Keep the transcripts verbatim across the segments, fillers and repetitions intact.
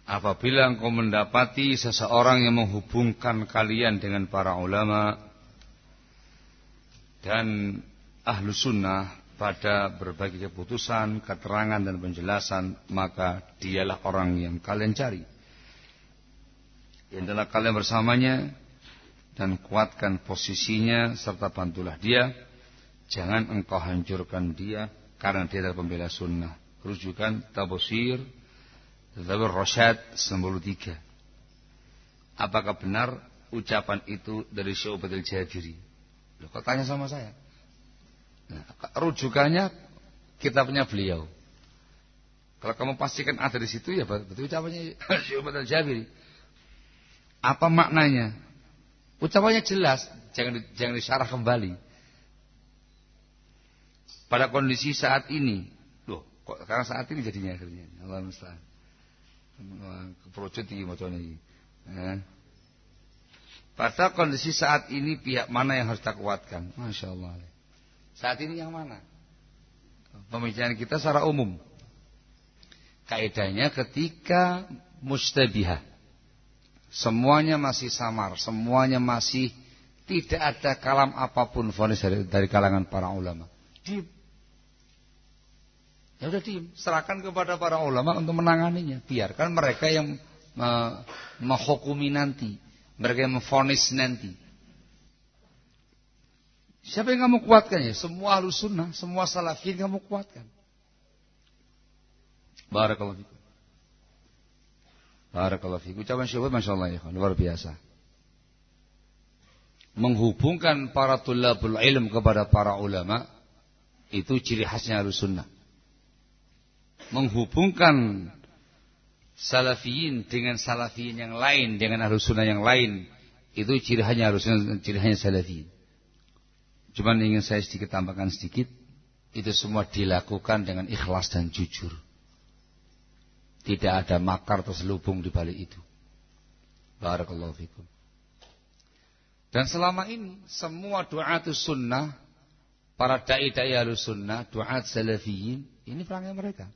apabila engkau mendapati seseorang yang menghubungkan kalian dengan para ulama dan ahlu sunnah pada berbagai keputusan, keterangan dan penjelasan, maka dialah orang yang kalian cari. Hendaklah kalian bersamanya dan kuatkan posisinya serta bantulah dia. Jangan engkau hancurkan dia karena dia adalah pembela sunnah. Rujukan Tabsir Zabur Rasyad sembilan puluh tiga. Apakah benar ucapan itu dari Syu'batul Jabiri? Loh, kok tanya sama saya? Nah, rujukannya kitabnya beliau. Kalau kamu pastikan ada di situ, ya betul ucapannya Syu'batul Jabiri. Apa maknanya? Ucapannya jelas, jangan jangan disyarah kembali. Pada kondisi saat ini, loh, kok sekarang saat ini jadinya akhirnya. Allah musta'an. Keprojot iki macane iki. Pada kondisi saat ini pihak mana yang harus kita kuatkan? Masya Allah. Saat ini yang mana? Pembicaraan kita secara umum. Kaidahnya ketika mustabihah, semuanya masih samar, semuanya masih tidak ada kalam apapun vonis dari, dari kalangan para ulama. Diam. Ya udah diam, serahkan kepada para ulama untuk menanganinya. Biarkan mereka yang menghukumi nanti, mereka yang memvonis nanti. Siapa yang kamu kuatkan ya? Semua ahlus sunnah, semua salafin kamu kuatkan. Barakallahu fikum. Barakallahu fikum. Ucapan syukur masyaallah ya, luar biasa. Menghubungkan para tulabul ilm kepada para ulama itu ciri khasnya ahlus sunnah. Menghubungkan salafiyin dengan salafiyin yang lain, dengan ahlus sunnah yang lain, itu ciri khasnya ahlus sunnah, ciri khasnya salafiyin. Cuman ingin saya sedikit tambahkan sedikit, itu semua dilakukan dengan ikhlas dan jujur. Tidak ada makar terselubung di balik itu. Barakallahu fikum. Dan selama ini semua du'atus sunnah, para dai-dai ahlus sunnah, du'at salafiyin, ini perangai mereka.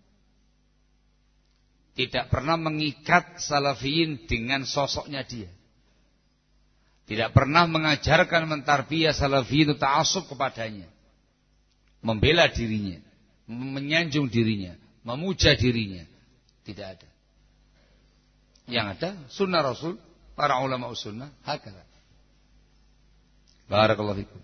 Tidak pernah mengikat salafiyin dengan sosoknya dia. Tidak pernah mengajarkan mentarbiyah salafiyin itu ta'assub kepadanya. Membela dirinya, menyanjung dirinya, memuja dirinya. Tidak ada. Yang ada sunnah Rasul, para ulama sunnah, hakala. Barakallahu fikum.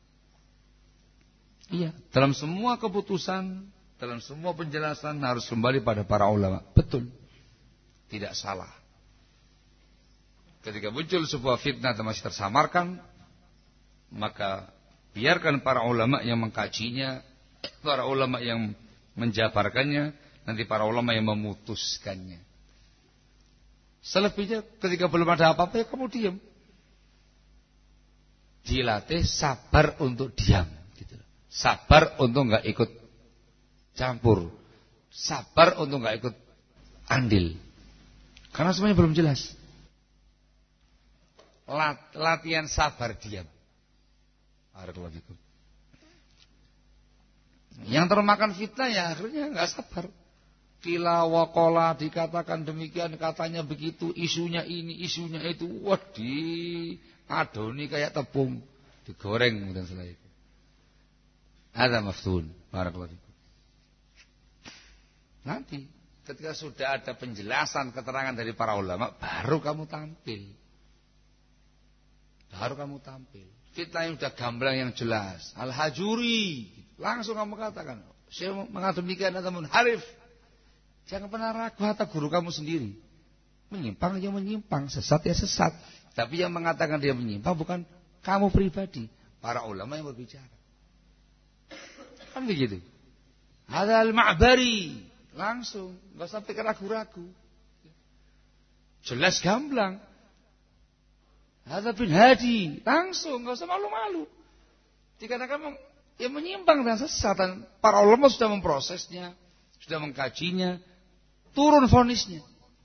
Iya, dalam semua keputusan, dalam semua penjelasan harus kembali pada para ulama. Betul. Tidak salah. Ketika muncul sebuah fitnah dan masih tersamarkan, maka biarkan para ulama yang mengkajinya, para ulama yang menjabarkannya, nanti para ulama yang memutuskannya. Selebihnya ketika belum ada apa-apa, ya kamu diam. Dilatih sabar untuk diam. Gitu. Sabar untuk nggak ikut campur, sabar untuk nggak ikut andil, karena semuanya belum jelas. Lat, latihan sabar diam. Yang termakan fitnah ya akhirnya nggak sabar. Kila wakola dikatakan demikian, katanya begitu, isunya ini, isunya itu, wadi adoni kayak tepung, digoreng dan selain itu. Ada maftun. Barakallahu fikum. Nanti ketika sudah ada penjelasan keterangan dari para ulama, baru kamu tampil. Baru kamu tampil. Fitnah yang sudah gamblang yang jelas. Al-Hajuri. Langsung kamu katakan, saya mengatakan demikian atau munharif. Jangan pernah ragu kata guru kamu sendiri. Menyimpang yang menyimpang, sesat ya sesat. Tapi yang mengatakan dia menyimpang bukan kamu pribadi, para ulama yang berbicara. Kan begitu. Ada al-Ma'bari. Langsung, enggak sampai ragu-ragu. Jelas gamblang. Hadza bin Hadi, langsung enggak usah malu-malu. Dikatakan yang menyimpang dan sesat, dan para ulama sudah memprosesnya, sudah mengkajinya, turun vonisnya.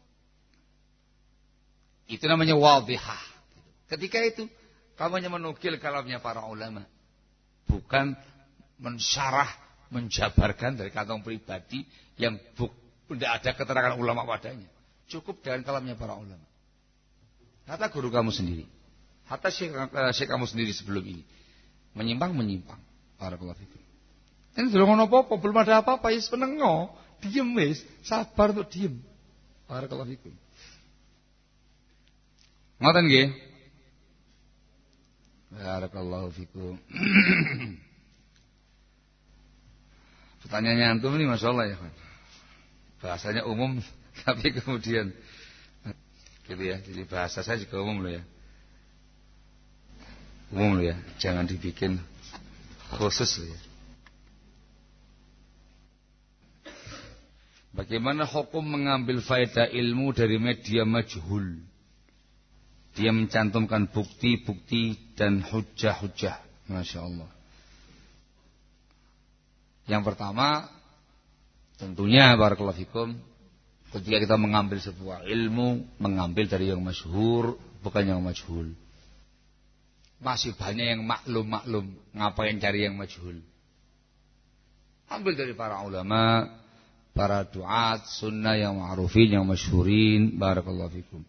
Itu namanya wadhihah. Ketika itu kamu hanya menukil kalamnya para ulama, bukan mensyarah, menjabarkan dari kantong pribadi yang tidak ada keterangan ulama padanya. Cukup dengan kalamnya para ulama. Hatta guru kamu sendiri. Hatta syekh, uh, syekh kamu sendiri sebelum ini. Menyimpang, menyimpang. Barakallahu fikum. Ini belum apa-apa, belum ada apa-apa. Ya senengo, diem wis, sabar untuk diem. Barakallahu fikum. Ngoten nggih? Barakallahu fikum. Pertanyaannya antum ini Masya Allah ya kan. Bahasanya umum tapi kemudian gitu ya. Jadi bahasa saya juga umum loh ya. Umum loh ya. Jangan dibikin khusus loh ya. Bagaimana hukum mengambil faedah ilmu dari media majhul? Dia mencantumkan bukti-bukti dan hujah-hujah. Masya Allah. Yang pertama, tentunya barakallahu fikum, ketika kita mengambil sebuah ilmu, mengambil dari yang masyhur, bukan yang majhul. Masih banyak yang maklum-maklum, ngapain cari yang majhul? Ambil dari para ulama, para duat, sunnah yang ma'rufin, yang masyhurin, barakallahu fikum.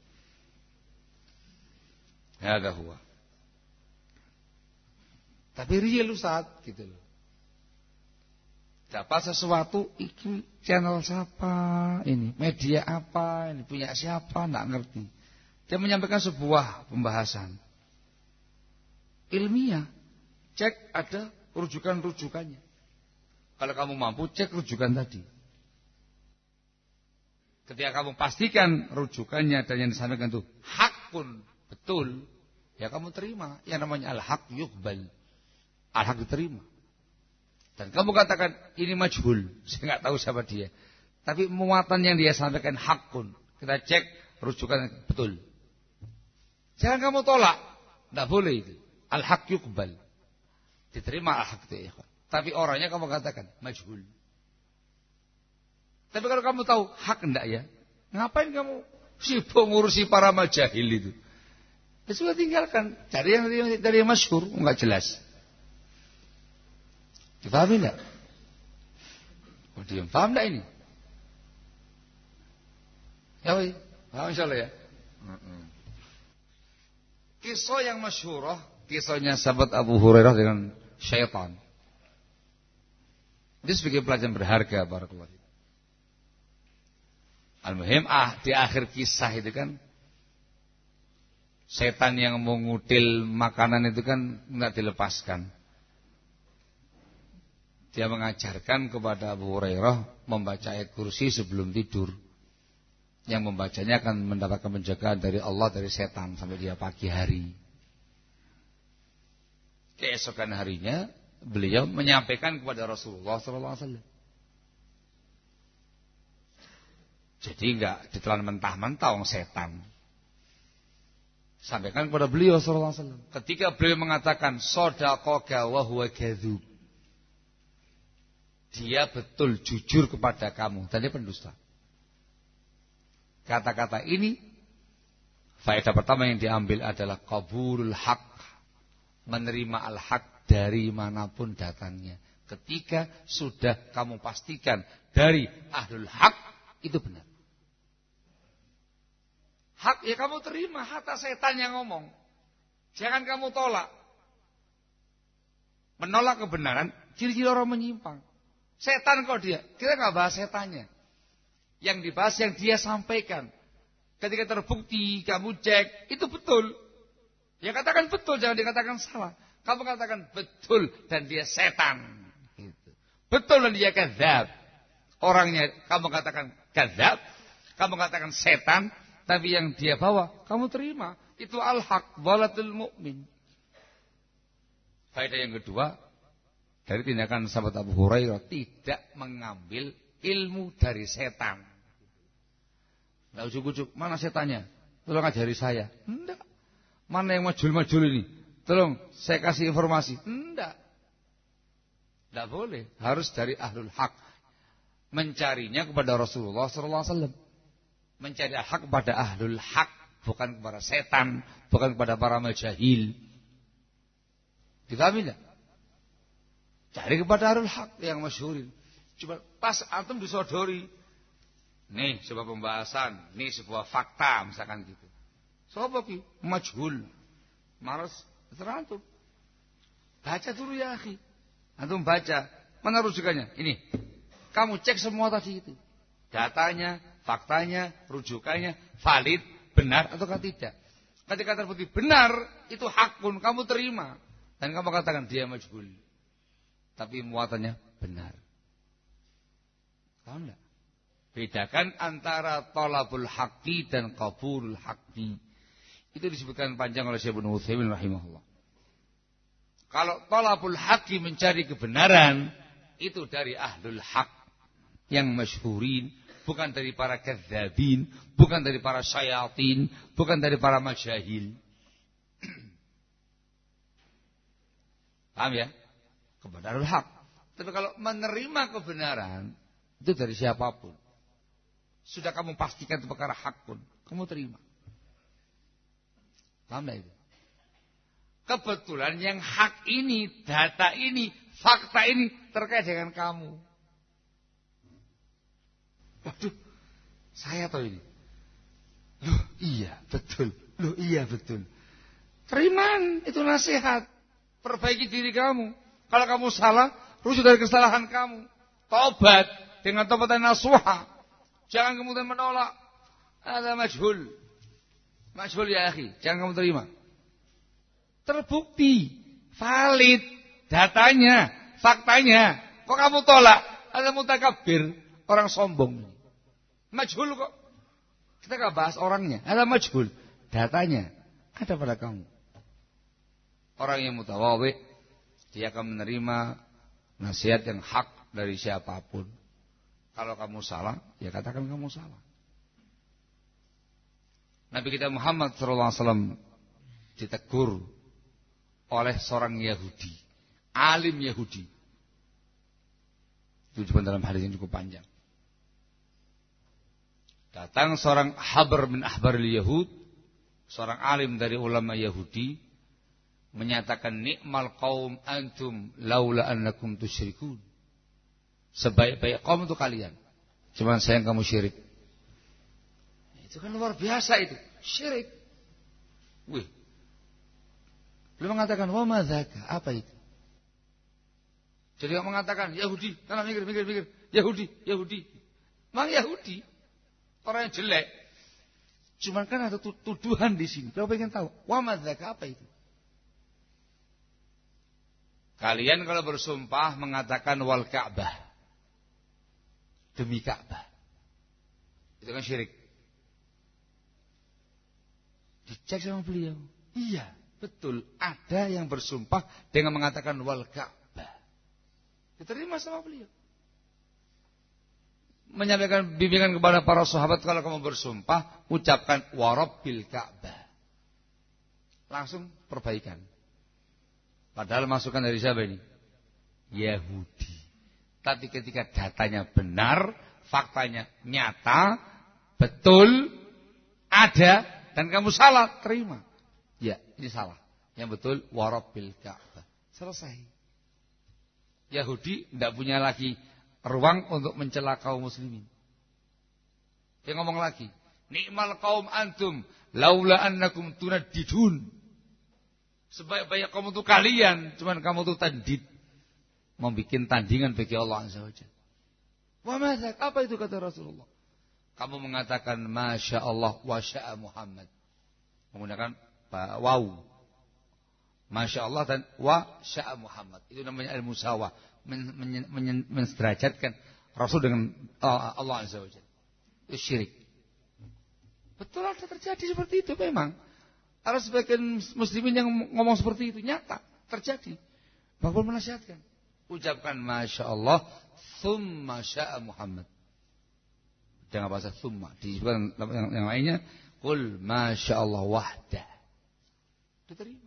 Hada huwa. Tapi real Ustaz, gitu loh. Dapat sesuatu, ini channel siapa, ini media apa, ini punya siapa, enggak ngerti. Dia menyampaikan sebuah pembahasan ilmiah. Cek ada rujukan-rujukannya. Kalau kamu mampu, cek rujukan tadi. Ketika kamu pastikan rujukannya dan yang disampaikan itu hak pun betul, ya kamu terima. Yang namanya al-haq yuqbal. Al-haq diterima. Dan kamu katakan ini majhul, saya nggak tahu siapa dia. Tapi muatan yang dia sampaikan hak pun. Kita cek rujukan betul. Jangan kamu tolak, nggak boleh itu. Al-haq yuqbal. Diterima al-haq itu. Ya. Tapi orangnya kamu katakan majhul. Tapi kalau kamu tahu hak enggak ya, ngapain kamu sibuk ngurusi para majahil itu? Ya sudah tinggalkan, cari yang dari, dari yang masyhur, enggak jelas. Dipahami enggak? Oh, diam. Paham enggak ini? Ya, woi. Paham insyaallah ya. Kisah yang masyhurah, kisahnya sahabat Abu Hurairah dengan syaitan. Ini sebagai pelajaran berharga barakallahu. Al-muhim ah di akhir kisah itu kan setan yang mengutil makanan itu kan enggak dilepaskan. Dia mengajarkan kepada Abu Hurairah membaca ayat kursi sebelum tidur. Yang membacanya akan mendapatkan penjagaan dari Allah dari setan sampai dia pagi hari. Keesokan harinya beliau menyampaikan kepada Rasulullah sallallahu alaihi wasallam. Jadi enggak ditelan mentah-mentah orang setan. Sampaikan kepada beliau sallallahu alaihi wasallam. Ketika beliau mengatakan shadaqaka wa huwa kadzub. Dia betul jujur kepada kamu dan dia pendusta. Kata-kata ini faedah pertama yang diambil adalah qabulul haq. Menerima al-haq dari manapun datangnya. Ketika sudah kamu pastikan dari ahlul haq itu benar. Hak ya kamu terima, hatta setan yang ngomong. Jangan kamu tolak. Menolak kebenaran, ciri-ciri orang menyimpang. Setan kok dia, kita nggak bahas setannya. Yang dibahas yang dia sampaikan. Ketika terbukti, kamu cek, itu betul. Ya katakan betul, jangan dikatakan salah. Kamu katakan betul dan dia setan. Gitu. Betul dan dia kadzab. Orangnya kamu katakan kadzab, kamu katakan setan. Tapi yang dia bawa, kamu terima. Itu al-haq, walatul mu'min. Faedah yang kedua, dari tindakan sahabat Abu Hurairah, tidak mengambil ilmu dari setan. Tidak ujuk-ujuk, mana setannya? Tolong ajari saya. Tidak. Mana yang majul-majul ini? Tolong, saya kasih informasi. Tidak. Tidak boleh. Harus dari ahlul haq. Mencarinya kepada Rasulullah sallallahu alaihi wasallam. Mencari hak kepada ahlul hak, bukan kepada setan, bukan kepada para majahil. Dipahami enggak? Cari kepada ahlul hak yang masyhurin. Coba pas antum disodori Nih sebuah pembahasan, nih sebuah fakta misalkan gitu. Sopo ki? Majhul. Males terantum. Baca dulu ya akhi. Antum baca, mana rujukannya? Ini. Kamu cek semua tadi itu. Datanya, faktanya, rujukannya valid, benar atau tidak. Ketika terbukti benar, itu hakun, kamu terima. Dan kamu katakan dia majhul. Tapi muatannya benar. Tahu enggak? Bedakan antara talabul haqqi dan qabulul haqqi. Itu disebutkan panjang oleh Syekh Ibnu Utsaimin rahimahullah. Kalau talabul haqqi mencari kebenaran, itu dari ahlul haq yang masyhurin, bukan dari para kadzabin, bukan dari para syayatin, bukan dari para masyahil. Paham ya? Kebenaran hak. Tapi kalau menerima kebenaran, itu dari siapapun. Sudah kamu pastikan itu perkara hak pun, kamu terima. Paham tak itu? Kebetulan yang hak ini, data ini, fakta ini terkait dengan kamu. Waduh, saya tahu ini. Loh iya betul, loh iya betul. Teriman, itu nasihat. Perbaiki diri kamu. Kalau kamu salah, rujuk dari kesalahan kamu. Taubat dengan taubat dan nasuha. Jangan kemudian menolak. Ada majhul. Majhul ya akhi, jangan kamu terima. Terbukti, valid, datanya, faktanya. Kok kamu tolak? Ada mutakabir, orang sombong. Majhul kok. Kita gak bahas orangnya. Ada majhul, datanya ada pada kamu. Orang yang mutawadhi, dia akan menerima nasihat yang hak dari siapapun. Kalau kamu salah, ya katakan kamu salah. Nabi kita Muhammad shallallahu alaihi wasallam ditegur oleh seorang Yahudi, alim Yahudi. Itu juga dalam hadis yang cukup panjang. Datang seorang habar min ahbaril Yahud, seorang alim dari ulama Yahudi, menyatakan nikmal qaum antum laula annakum tusyrikun. Sebaik-baik kaum itu kalian, cuman saya yang kamu syirik. Itu kan luar biasa itu, syirik. Wih. Beliau mengatakan wa madzaka, apa itu? Jadi dia mengatakan Yahudi, karena mikir mikir mikir, Yahudi, Yahudi. Memang Yahudi orang yang jelek. Cuman kan ada tuduhan di sini. Kau pengen tahu, wa madzaka, apa itu? Kalian kalau bersumpah mengatakan wal Ka'bah, demi Ka'bah, itu kan syirik. Dicek sama beliau. Iya, betul. Ada yang bersumpah dengan mengatakan wal Ka'bah. Diterima sama beliau. Menyampaikan bimbingan kepada para sahabat, kalau kamu bersumpah, ucapkan wa rabbil Ka'bah. Langsung perbaikan. Padahal masukan dari siapa ini? Yahudi. Tapi ketika datanya benar, faktanya nyata, betul, ada, dan kamu salah, terima. Ya, ini salah. Yang betul, warabbil Ka'bah. Selesai. Yahudi tidak punya lagi ruang untuk mencela kaum muslimin. Dia ngomong lagi, nikmal kaum antum, laula annakum tunaddidun. Sebaik-baik kamu itu kalian, cuman kamu itu tandid, membuat tandingan bagi Allah Azza wa Jalla. Wa madzak, apa itu kata Rasulullah? Kamu mengatakan Masya Allah wa sya'a Muhammad, menggunakan waw, Masya Allah dan wa sya'a Muhammad. Itu namanya al-musawah, men, men, men, mensederajatkan Rasul dengan Allah Azza wa Jalla. Itu syirik. Betul ada terjadi seperti itu memang. Ada sebagian muslimin yang ngomong seperti itu, nyata terjadi. Bahkan menasihatkan, ucapkan Masya Allah, thumma sya'a Muhammad. Jangan bahasa thumma. Disebutkan yang, yang lainnya, qul Masya Allah wahdah. Diterima.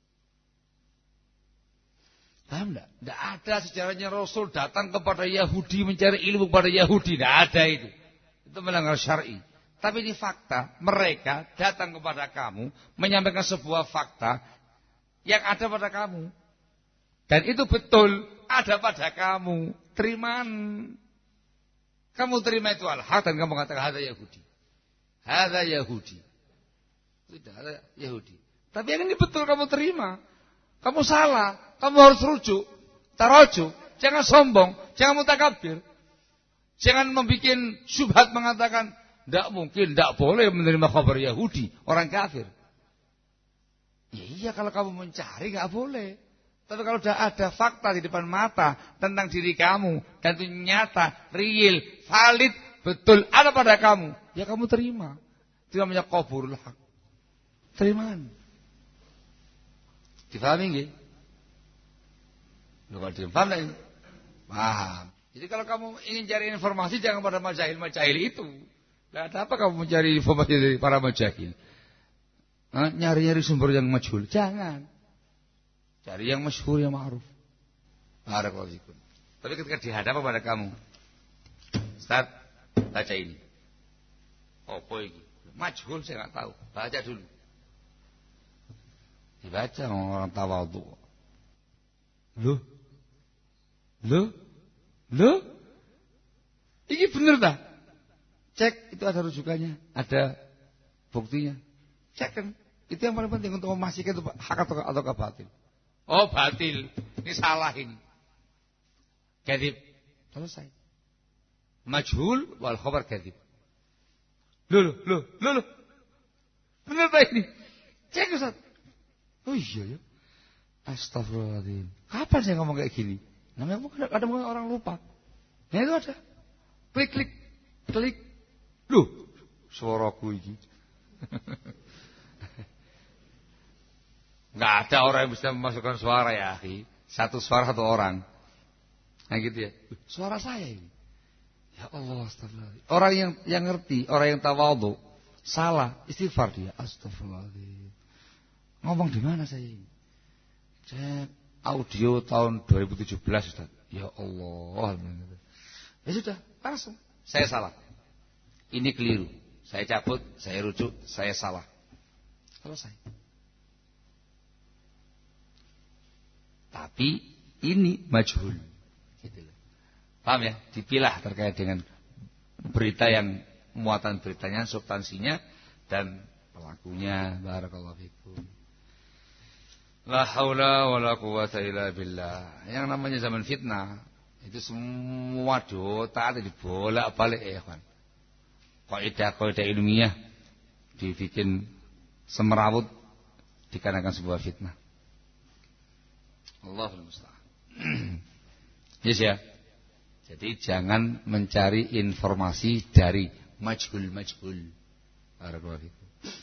Paham enggak? Tidak ada sejarahnya Rasul datang kepada Yahudi mencari ilmu kepada Yahudi. Tidak ada itu. Itu melanggar syar'i. Tapi ini fakta, mereka datang kepada kamu menyampaikan sebuah fakta yang ada pada kamu. Dan itu betul ada pada kamu. Terimaan. Kamu terima itu al-haq dan kamu katakan hadza Yahudi. Hadza Yahudi. Tidak ada Yahudi. Tapi yang ini betul kamu terima. Kamu salah. Kamu harus rujuk. Tarajuk. Jangan sombong. Jangan mutakabir. Jangan membuat syubhat mengatakan tidak mungkin, tidak boleh menerima kabar Yahudi. Orang kafir. Ya iya kalau kamu mencari nggak boleh. Tapi kalau sudah ada fakta di depan mata tentang diri kamu. Dan itu nyata, real, valid, betul ada pada kamu. Ya kamu terima. Itu namanya qaburul haq. Terimaan. Difahami nggih? Lu kalau difaham enggak? Paham. Jadi kalau kamu ingin cari informasi jangan pada majahil-majahil itu. Enggak ada apa kamu mencari informasi dari para majahil. Nyari-nyari sumber yang majhul. Jangan. Cari yang masyhur, yang ma'ruf. Barakallahu fikum. Tapi ketika dihadap pada kamu, Ustaz, baca ini. Apa ini? Majhul saya enggak tahu. Baca dulu. Dibaca orang tawadhu. Loh? Loh? Loh? Ini benar tak? Cek itu ada rujukannya, ada buktinya. Cek kan. Itu yang paling penting untuk memastikan itu hak atau atau batil. Oh, batil. Ini salah ini. Kadzib. Selesai. Majhul wal khabar kadzib. Loh, loh, loh, loh, loh. Benar tak ini? Cek Ustaz. Oh iya ya. Astagfirullahaladzim. Kapan saya ngomong kayak gini? Namanya kadang-kadang orang lupa. Nah itu ada. Klik, klik, klik. Loh, suaraku ini. Enggak ada orang yang bisa memasukkan suara ya, akhi. Satu suara satu orang. Nah gitu ya. Suara saya ini. Ya Allah, astagfirullahaladzim. Orang yang yang ngerti, orang yang tawadhu, salah, istighfar dia. Astagfirullahaladzim. Ngomong di mana saya ini? Saya audio tahun dua ribu tujuh belas Ustaz. Ya Allah. Ya sudah, langsung. Saya salah. Ini keliru. Saya cabut, saya rujuk, saya salah. Selesai. Tapi ini majhul. Gitu loh. Paham ya? Dipilah terkait dengan berita yang muatan beritanya, substansinya dan pelakunya. Barakallahu fikum. La haula wala quwata illa billah. Yang namanya zaman fitnah itu semua dota ada dibolak-balik ya kawan. Kaidah-kaidah ilmiah dibikin semerawut dikarenakan sebuah fitnah. Allahul musta'an. Yes ya. Jadi jangan mencari informasi dari majhul-majhul. Barakallahu fikum.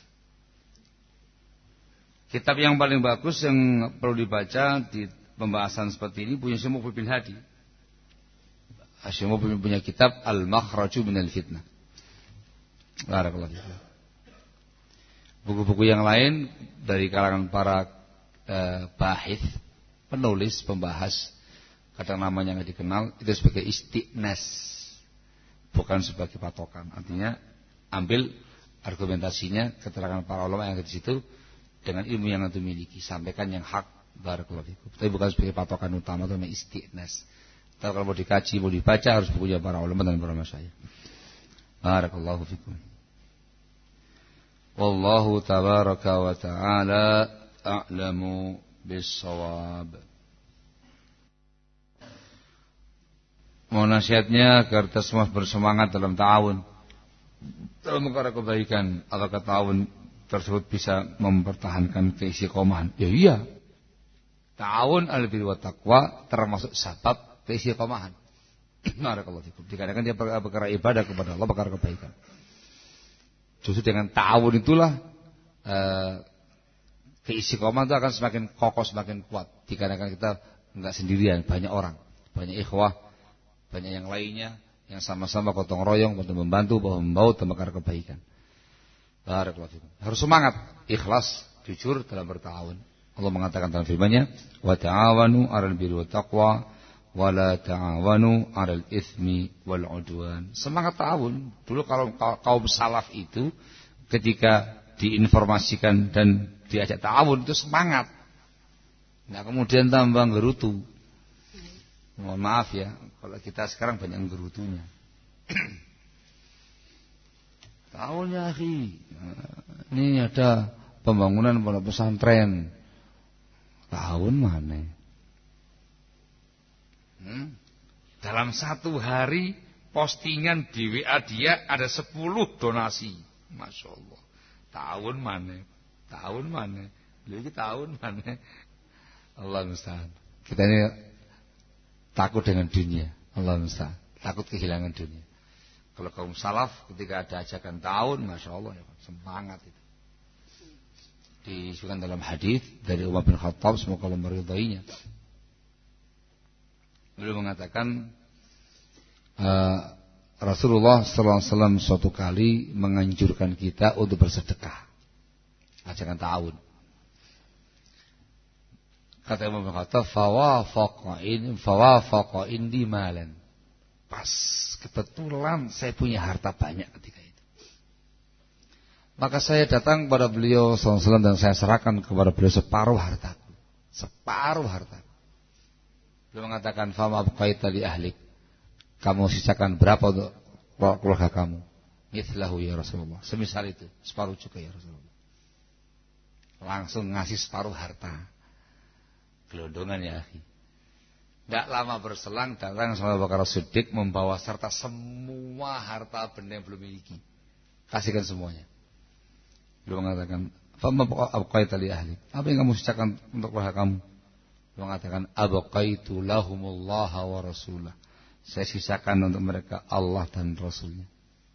Kitab yang paling bagus yang perlu dibaca di pembahasan seperti ini punya Syekh Muqbil bin Hadi. Syekh Muqbil punya kitab Al-Makhraju minal Fitnah. Barakallahu fikum. Buku-buku yang lain dari kalangan para eh, bahith, penulis, pembahas, kadang namanya nggak dikenal, itu sebagai istiqnas, bukan sebagai patokan. Artinya ambil argumentasinya, keterangan para ulama yang ada di situ dengan ilmu yang antum miliki, sampaikan yang hak. Barakallahu fikum. Tapi bukan sebagai patokan utama, itu namanya istiqnas. Tapi kalau mau dikaji, mau dibaca harus bukunya para ulama dan para masyayikh. Barakallahu fikum. Wallahu tabaraka wa ta'ala a'lamu bis-shawab. Mau nasihatnya agar kita semua bersemangat dalam ta'awun, dalam perkara kebaikan, apakah ta'awun tersebut bisa mempertahankan keistiqomahan? Ya iya. Ta'awun alal birri wat taqwa termasuk sebab keistiqomahan. Barakallahu fikum. Dikarenakan dia perkara ibadah kepada Allah, perkara kebaikan. Justru dengan ta'awun itulah eh, keistiqomahan itu akan semakin kokoh, semakin kuat. Dikarenakan kita enggak sendirian, banyak orang, banyak ikhwah, banyak yang lainnya yang sama-sama gotong royong untuk membantu bahwa membawa perkara kebaikan. Barakallahu fikum. Harus semangat, ikhlas, jujur dalam berta'awun. Allah mengatakan dalam firman-Nya, "Wa ta'awanu 'alal birri wat taqwa wa la ta'awanu 'alal itsmi wal 'udwan." Semangat ta'awun. Dulu kalau kaum salaf itu ketika diinformasikan dan diajak ta'awun itu semangat. Nah, kemudian tambah gerutu. Mohon maaf ya, kalau kita sekarang banyak gerutunya. Tahun ya akhi, ini ada pembangunan pondok pesantren. Tahun mana? Hmm? Dalam satu hari postingan di W A dia ada sepuluh donasi. Masya Allah. Tahun mana? Tahun mana? Beli tahun mana? Allah musta'an. Kita ini takut dengan dunia. Allah musta'an. Takut kehilangan dunia. Kalau kaum salaf ketika ada ajakan tahun, Masya Allah, semangat itu. Disebutkan dalam hadis dari Umar bin Khattab, semoga Allah meridainya. Beliau mengatakan uh, Rasulullah sallallahu alaihi wasallam suatu kali menganjurkan kita untuk bersedekah. Ajakan tahun. Kata Umar bin Khattab, fawafaqa in fawafaqa indi malan. Pas kebetulan saya punya harta banyak ketika itu. Maka saya datang kepada beliau sallallahu alaihi wasallam dan saya serahkan kepada beliau separuh hartaku. Separuh hartaku. Beliau mengatakan, fama abqaita li ahlik. Kamu sisakan berapa untuk keluarga kamu? Mithlahu ya Rasulullah. Semisal itu, separuh juga ya Rasulullah. Langsung ngasih separuh harta. Gelondongan ya akhi. Tidak lama berselang datang sama Abu Bakar Siddiq membawa serta semua harta benda yang belum miliki. Kasihkan semuanya. Beliau mengatakan, "Fama abqaita li ahli." Apa yang kamu sisakan untuk keluarga kamu? Beliau mengatakan, "Abqaitu lahumullaha wa rasulah." Saya sisakan untuk mereka Allah dan Rasulnya.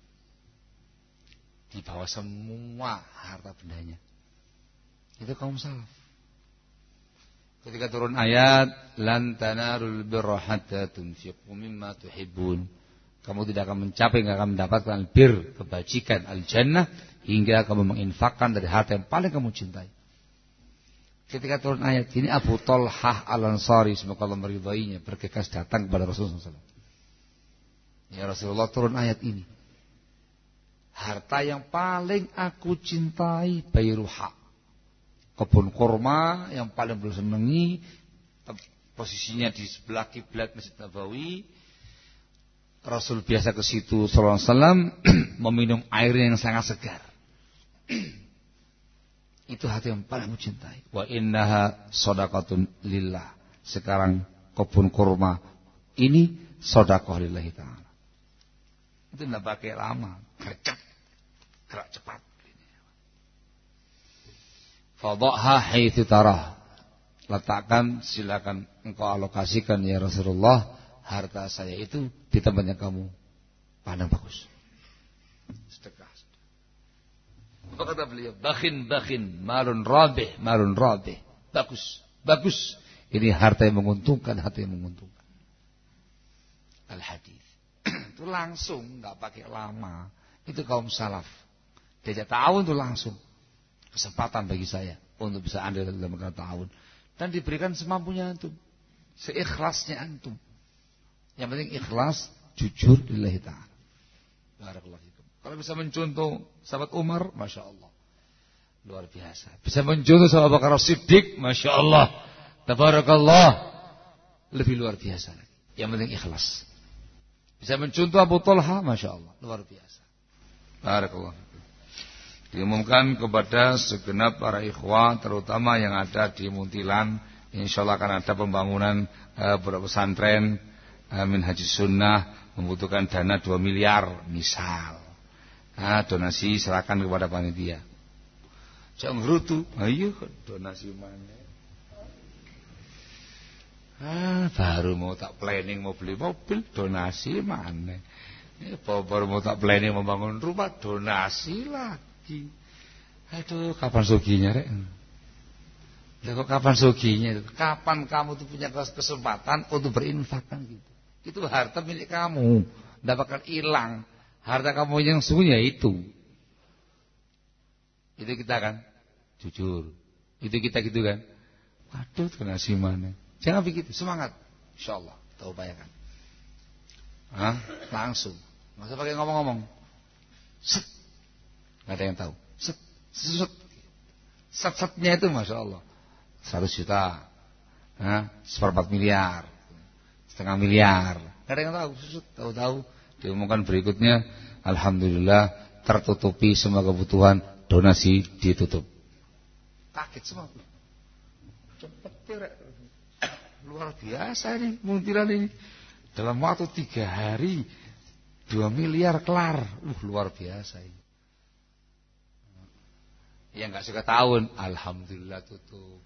Dibawa semua harta bendanya. Itu kaum salaf. Ketika turun ayat lan tanarul birra hatta tunfiqu mimma tuhibbun. Kamu tidak akan mencapai, tidak akan mendapatkan bir, kebajikan, al-jannah hingga kamu menginfakkan dari harta yang paling kamu cintai. Ketika turun ayat ini Abu Talhah Al-Ansari semoga Allah meridainya bergegas datang kepada Rasulullah sallallahu alaihi wasallam. Ya Rasulullah, turun ayat ini. Harta yang paling aku cintai Bayruha. Kebun kurma yang paling beliau senangi, posisinya di sebelah kiblat Masjid Nabawi. Rasul biasa ke situ sallallahu alaihi wasallam meminum air yang sangat segar. Itu hati yang paling aku cintai. Wa innaha shadaqatun lillah. Sekarang kebun kurma ini sedekah lillahi ta'ala. Itu tidak pakai lama, gercep, gerak cepat. Fadhaha haitsu tarah. Letakkan, silakan engkau alokasikan ya Rasulullah harta saya itu di tempat yang kamu pandang bagus. Sedekah. Apa kata beliau? Bakhin bakhin malun rabih malun rabih. Bagus, bagus. Ini harta yang menguntungkan, harta yang menguntungkan. Al-hadis. Itu langsung, enggak pakai lama. Itu kaum salaf. Diajak tahun itu langsung. Kesempatan bagi saya untuk bisa andil dalam tahun. Dan diberikan semampunya antum. Seikhlasnya antum. Yang penting ikhlas, jujur lillahi ta'ala. Barakallahu fikum. Kalau bisa mencontoh sahabat Umar, Masya Allah. Luar biasa. Bisa mencontoh sahabat Abu Bakar Siddiq, Masya Allah. Tabarakallah. Lebih luar biasa lagi. Yang penting ikhlas. Bisa mencontoh Abu Talha, Masya Allah. Luar biasa. Barakallahu fikum. Diumumkan kepada segenap para ikhwah terutama yang ada di Muntilan, insyaallah akan ada pembangunan uh, pesantren uh, Minhajus Sunnah membutuhkan dana dua miliar misal. Nah, donasi serahkan kepada panitia. Jangan gerutu, ayo donasi mana? Ah, baru mau tak planning mau beli mobil, donasi mana? Ini baru mau tak planning membangun rumah, donasi lagi. Aduh, kapan suginya rek? Lah kok kapan suginya? Kapan kamu tuh punya kesempatan untuk berinfak kan gitu? Itu harta milik kamu, tidak bakal hilang. Harta kamu yang sungguhnya itu. Itu kita kan, jujur. Itu kita gitu kan. Waduh, donasi mana? Jangan begitu, semangat. Insyaallah, kita upayakan. Hah? Langsung. Enggak usah pakai ngomong-ngomong. Set. Enggak ada yang tahu. Set, set. Set-setnya itu Masya Allah. Seratus juta. Hah? Seperempat miliar. Setengah miliar. Enggak ada yang tahu. Set, tahu-tahu Diumumkan berikutnya, alhamdulillah tertutupi semua kebutuhan, donasi ditutup. Kaget semua. Cepet tirek. Luar biasa ini muntilan ini. Dalam waktu tiga hari dua miliar kelar. Uh, luar biasa ini. Yang nggak suka tahun, alhamdulillah tutup.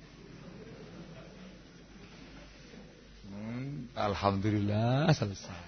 Hmm, alhamdulillah selesai.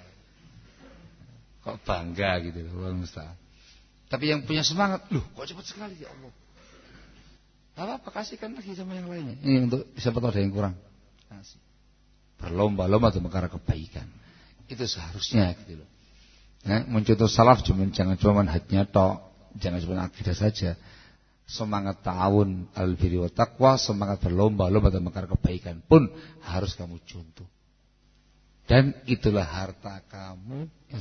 Kok bangga gitu loh, Ustaz. Tapi yang punya semangat, loh kok cepat sekali ya Allah. Apa-apa kasihkan lagi sama yang lainnya. Ini untuk siapa tahu ada yang kurang. Kasih. Berlomba-lomba untuk perkara kebaikan. Itu seharusnya gitu loh. Nah, mencontoh salaf cuma jangan cuma manhajnya tok, jangan cuma akidah saja. Semangat ta'awun al-birri wa taqwa, semangat berlomba-lomba untuk perkara kebaikan pun harus kamu contoh. Dan itulah harta kamu yang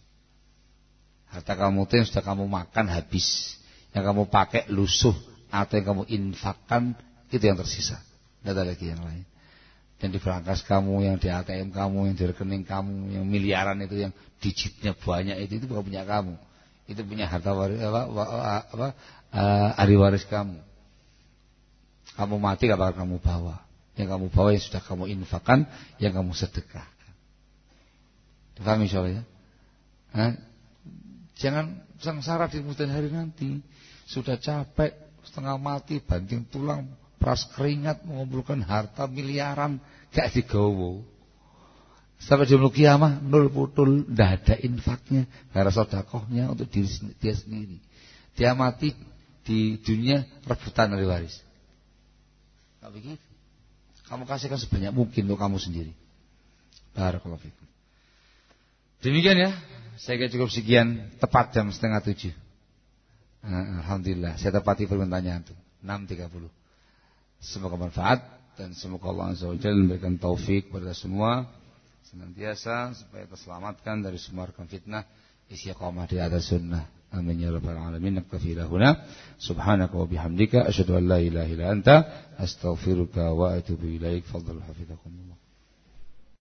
harta kamu itu yang sudah kamu makan habis, yang kamu pakai lusuh atau yang kamu infakkan itu yang tersisa. Tidak ada lagi yang lain. Dan di brankas kamu, yang di A T M kamu, yang di rekening kamu, yang miliaran itu, yang digitnya banyak itu, itu bukan punya kamu. Itu punya harta waris apa, apa uh, ahli waris kamu. Kamu mati gak bakal kamu bawa. Yang kamu bawa yang sudah kamu infakkan, yang kamu sedekahkan. Dipahami insyaallah ya? Nah, jangan sengsara di kemudian hari nanti. Sudah capek, setengah mati, banting tulang, peras keringat, mengumpulkan harta miliaran, gak digawa. Sampai di kiamah nol putul, tidak ada infaknya, tidak ada sedekahnya untuk diri dia sendiri. Dia mati di dunia rebutan dari waris. Gak begitu. Kamu kasihkan sebanyak mungkin untuk kamu sendiri. Barakallahu fikum. Demikian ya, saya kira cukup sekian, tepat jam setengah tujuh. Nah, alhamdulillah, saya tepati permintaannya itu enam tiga puluh. Semoga manfaat dan semoga Allah Azza wa Jalla memberikan taufik kepada semua senantiasa supaya terselamatkan dari semua rekan fitnah, istiqamah di atas sunnah. Amin ya rabbal alamin. Naktafi lahuna. Subhanaka wa bihamdika asyhadu an la ilaha illa anta astaghfiruka wa atubu ilaik. Fadhal hafizakumullah.